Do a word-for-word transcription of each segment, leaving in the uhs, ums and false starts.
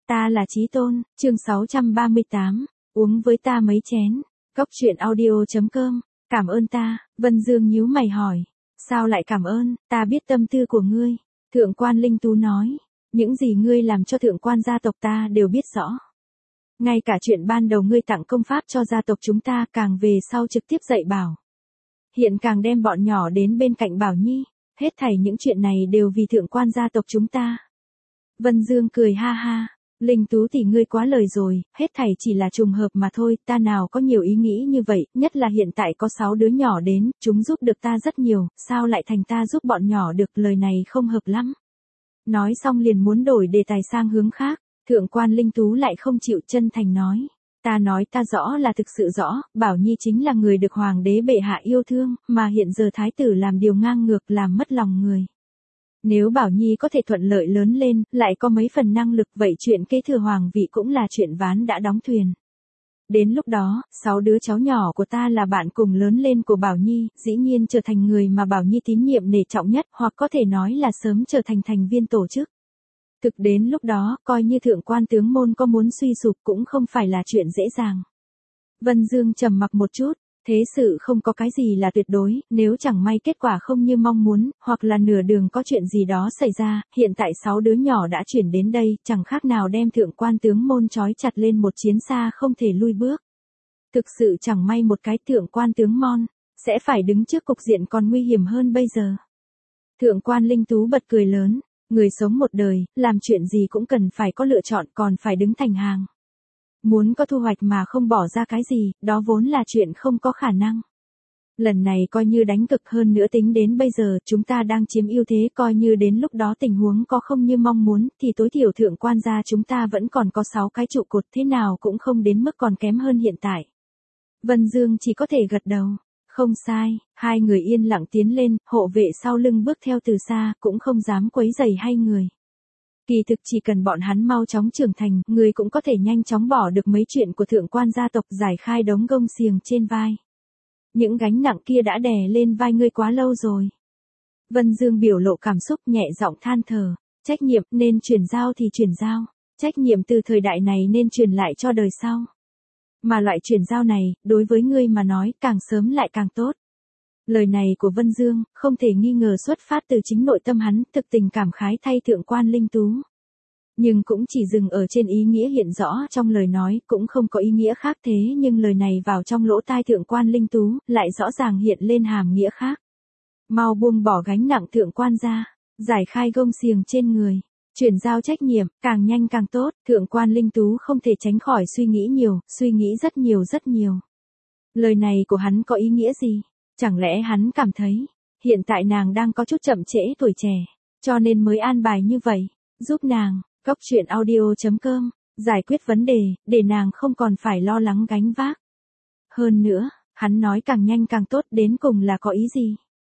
Ta là Chí Tôn, chương sáu trăm ba mươi tám, uống với ta mấy chén. Cốc truyện audio chấm com, cảm ơn ta. Vân Dương nhíu mày hỏi, sao lại cảm ơn, ta biết tâm tư của ngươi. Thượng quan Linh Tú nói, những gì ngươi làm cho thượng quan gia tộc ta đều biết rõ. Ngay cả chuyện ban đầu ngươi tặng công pháp cho gia tộc chúng ta, càng về sau trực tiếp dạy bảo. Hiện càng đem bọn nhỏ đến bên cạnh Bảo Nhi, hết thảy những chuyện này đều vì thượng quan gia tộc chúng ta. Vân Dương cười ha ha, Linh Tú tỷ ngươi quá lời rồi, hết thảy chỉ là trùng hợp mà thôi, ta nào có nhiều ý nghĩ như vậy, nhất là hiện tại có sáu đứa nhỏ đến, chúng giúp được ta rất nhiều, sao lại thành ta giúp bọn nhỏ được, lời này không hợp lắm. Nói xong liền muốn đổi đề tài sang hướng khác, thượng quan Linh Tú lại không chịu, chân thành nói. Ta nói ta rõ là thực sự rõ, Bảo Nhi chính là người được hoàng đế bệ hạ yêu thương, mà hiện giờ thái tử làm điều ngang ngược làm mất lòng người. Nếu Bảo Nhi có thể thuận lợi lớn lên, lại có mấy phần năng lực, vậy chuyện kế thừa hoàng vị cũng là chuyện ván đã đóng thuyền. Đến lúc đó, sáu đứa cháu nhỏ của ta là bạn cùng lớn lên của Bảo Nhi, dĩ nhiên trở thành người mà Bảo Nhi tín nhiệm nể trọng nhất, hoặc có thể nói là sớm trở thành thành viên tổ chức. Thực đến lúc đó, coi như thượng quan tướng môn có muốn suy sụp cũng không phải là chuyện dễ dàng. Vân Dương trầm mặc một chút, thế sự không có cái gì là tuyệt đối, nếu chẳng may kết quả không như mong muốn, hoặc là nửa đường có chuyện gì đó xảy ra, hiện tại sáu đứa nhỏ đã chuyển đến đây, chẳng khác nào đem thượng quan tướng môn trói chặt lên một chiến xa không thể lui bước. Thực sự chẳng may một cái thượng quan tướng môn, sẽ phải đứng trước cục diện còn nguy hiểm hơn bây giờ. Thượng quan Linh Tú bật cười lớn. Người sống một đời, làm chuyện gì cũng cần phải có lựa chọn, còn phải đứng thành hàng. Muốn có thu hoạch mà không bỏ ra cái gì, đó vốn là chuyện không có khả năng. Lần này coi như đánh cực, hơn nữa tính đến bây giờ chúng ta đang chiếm ưu thế, coi như đến lúc đó tình huống có không như mong muốn, thì tối thiểu thượng quan gia chúng ta vẫn còn có sáu cái trụ cột, thế nào cũng không đến mức còn kém hơn hiện tại. Vân Dương chỉ có thể gật đầu. Không sai, hai người yên lặng tiến lên, hộ vệ sau lưng bước theo từ xa, cũng không dám quấy rầy hai người. Kỳ thực chỉ cần bọn hắn mau chóng trưởng thành, người cũng có thể nhanh chóng bỏ được mấy chuyện của thượng quan gia tộc, giải khai đống gông xiềng trên vai. Những gánh nặng kia đã đè lên vai ngươi quá lâu rồi. Vân Dương biểu lộ cảm xúc, nhẹ giọng than thở, trách nhiệm nên chuyển giao thì chuyển giao, trách nhiệm từ thời đại này nên truyền lại cho đời sau. Mà loại chuyển giao này, đối với ngươi mà nói, càng sớm lại càng tốt. Lời này của Vân Dương, không thể nghi ngờ xuất phát từ chính nội tâm hắn, thực tình cảm khái thay thượng quan Linh Tú. Nhưng cũng chỉ dừng ở trên ý nghĩa hiện rõ trong lời nói, cũng không có ý nghĩa khác, thế nhưng lời này vào trong lỗ tai thượng quan Linh Tú, lại rõ ràng hiện lên hàm nghĩa khác. Mau buông bỏ gánh nặng thượng quan ra, giải khai gông xiềng trên người. Chuyển giao trách nhiệm, càng nhanh càng tốt, thượng quan Linh Tú không thể tránh khỏi suy nghĩ nhiều, suy nghĩ rất nhiều rất nhiều. Lời này của hắn có ý nghĩa gì? Chẳng lẽ hắn cảm thấy, hiện tại nàng đang có chút chậm trễ tuổi trẻ, cho nên mới an bài như vậy, giúp nàng, cốc truyện audio chấm com, giải quyết vấn đề, để nàng không còn phải lo lắng gánh vác. Hơn nữa, hắn nói càng nhanh càng tốt, đến cùng là có ý gì?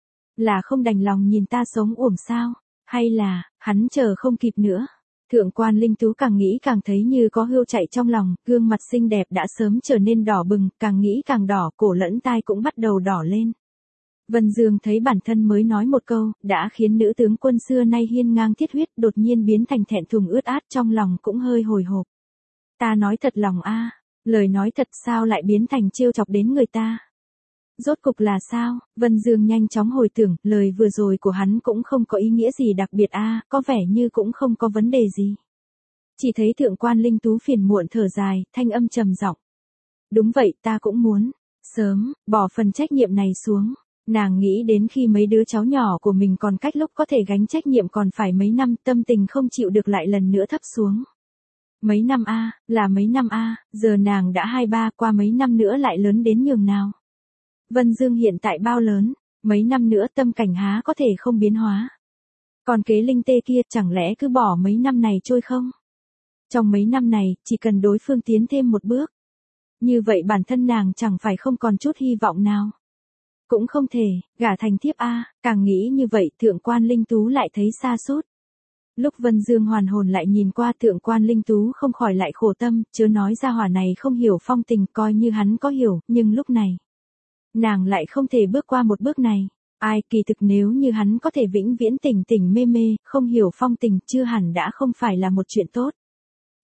Là không đành lòng nhìn ta sống uổng sao? Hay là, hắn chờ không kịp nữa. Thượng quan Linh Tú càng nghĩ càng thấy như có hươu chạy trong lòng, gương mặt xinh đẹp đã sớm trở nên đỏ bừng, càng nghĩ càng đỏ, cổ lẫn tai cũng bắt đầu đỏ lên. Vân Dương thấy bản thân mới nói một câu, đã khiến nữ tướng quân xưa nay hiên ngang thiết huyết, đột nhiên biến thành thẹn thùng ướt át, trong lòng cũng hơi hồi hộp. Ta nói thật lòng a, lời nói thật sao lại biến thành trêu chọc đến người ta? Rốt cục là sao? Vân Dương nhanh chóng hồi tưởng, lời vừa rồi của hắn cũng không có ý nghĩa gì đặc biệt a, có vẻ như cũng không có vấn đề gì. Chỉ thấy thượng quan Linh Tú phiền muộn thở dài, thanh âm trầm giọng. Đúng vậy, ta cũng muốn, sớm, bỏ phần trách nhiệm này xuống. Nàng nghĩ đến khi mấy đứa cháu nhỏ của mình còn cách lúc có thể gánh trách nhiệm còn phải mấy năm, tâm tình không chịu được lại lần nữa thấp xuống. Mấy năm a, là mấy năm a, giờ nàng đã hai ba, qua mấy năm nữa lại lớn đến nhường nào. Vân Dương hiện tại bao lớn, mấy năm nữa tâm cảnh há có thể không biến hóa. Còn kế Linh Tê kia chẳng lẽ cứ bỏ mấy năm này trôi không? Trong mấy năm này, chỉ cần đối phương tiến thêm một bước. Như vậy bản thân nàng chẳng phải không còn chút hy vọng nào. Cũng không thể, gả thành thiếp a, càng nghĩ như vậy thượng quan Linh Tú lại thấy xa sút. Lúc Vân Dương hoàn hồn lại nhìn qua thượng quan Linh Tú không khỏi lại khổ tâm, chớ nói ra hỏa này không hiểu phong tình, coi như hắn có hiểu, nhưng lúc này. Nàng lại không thể bước qua một bước này. Ai, kỳ thực nếu như hắn có thể vĩnh viễn tỉnh tỉnh mê mê, không hiểu phong tình, chưa hẳn đã không phải là một chuyện tốt.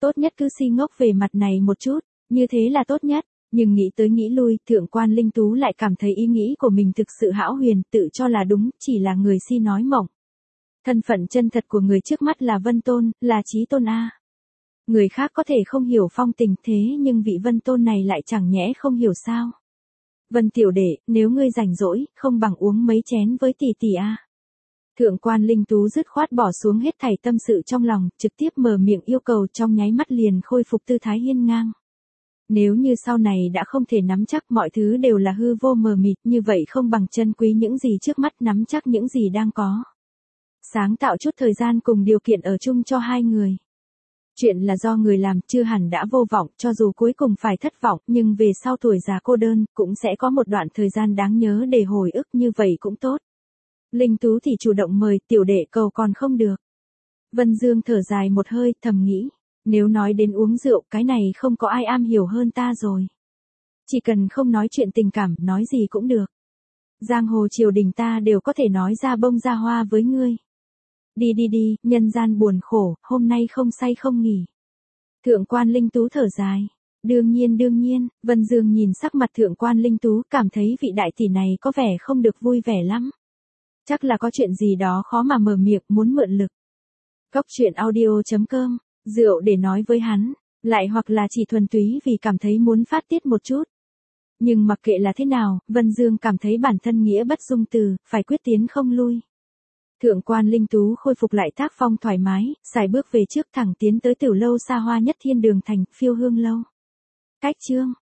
Tốt nhất cứ si ngốc về mặt này một chút, như thế là tốt nhất. Nhưng nghĩ tới nghĩ lui, thượng quan Linh Tú lại cảm thấy ý nghĩ của mình thực sự hão huyền, tự cho là đúng, chỉ là người si nói mộng. Thân phận chân thật của người trước mắt là Vân Tôn, là Chí Tôn A. Người khác có thể không hiểu phong tình thế nhưng vị Vân Tôn này lại chẳng nhẽ không hiểu sao. Vân tiểu đệ, nếu ngươi rảnh rỗi, không bằng uống mấy chén với tỷ tỷ A. Thượng quan Linh Tú dứt khoát bỏ xuống hết thảy tâm sự trong lòng, trực tiếp mở miệng yêu cầu trong nháy mắt liền khôi phục tư thái hiên ngang. Nếu như sau này đã không thể nắm chắc mọi thứ đều là hư vô mờ mịt như vậy không bằng chân quý những gì trước mắt nắm chắc những gì đang có. Sáng tạo chút thời gian cùng điều kiện ở chung cho hai người. Chuyện là do người làm chưa hẳn đã vô vọng cho dù cuối cùng phải thất vọng nhưng về sau tuổi già cô đơn cũng sẽ có một đoạn thời gian đáng nhớ để hồi ức như vậy cũng tốt. Linh Tú thì chủ động mời tiểu đệ cầu còn không được. Vân Dương thở dài một hơi thầm nghĩ. Nếu nói đến uống rượu cái này không có ai am hiểu hơn ta rồi. Chỉ cần không nói chuyện tình cảm nói gì cũng được. Giang hồ triều đình ta đều có thể nói ra bông ra hoa với ngươi. Đi đi đi, nhân gian buồn khổ, hôm nay không say không nghỉ. Thượng quan Linh Tú thở dài. Đương nhiên đương nhiên, Vân Dương nhìn sắc mặt thượng quan Linh Tú cảm thấy vị đại tỷ này có vẻ không được vui vẻ lắm. Chắc là có chuyện gì đó khó mà mở miệng muốn mượn lực. Góc truyện audio chấm com, rượu để nói với hắn, lại hoặc là chỉ thuần túy vì cảm thấy muốn phát tiết một chút. Nhưng mặc kệ là thế nào, Vân Dương cảm thấy bản thân nghĩa bất dung từ, phải quyết tiến không lui. Thượng quan Linh Tú khôi phục lại tác phong thoải mái, xài bước về trước thẳng tiến tới tiểu lâu xa hoa nhất thiên đường thành phiêu hương lâu. Cách chương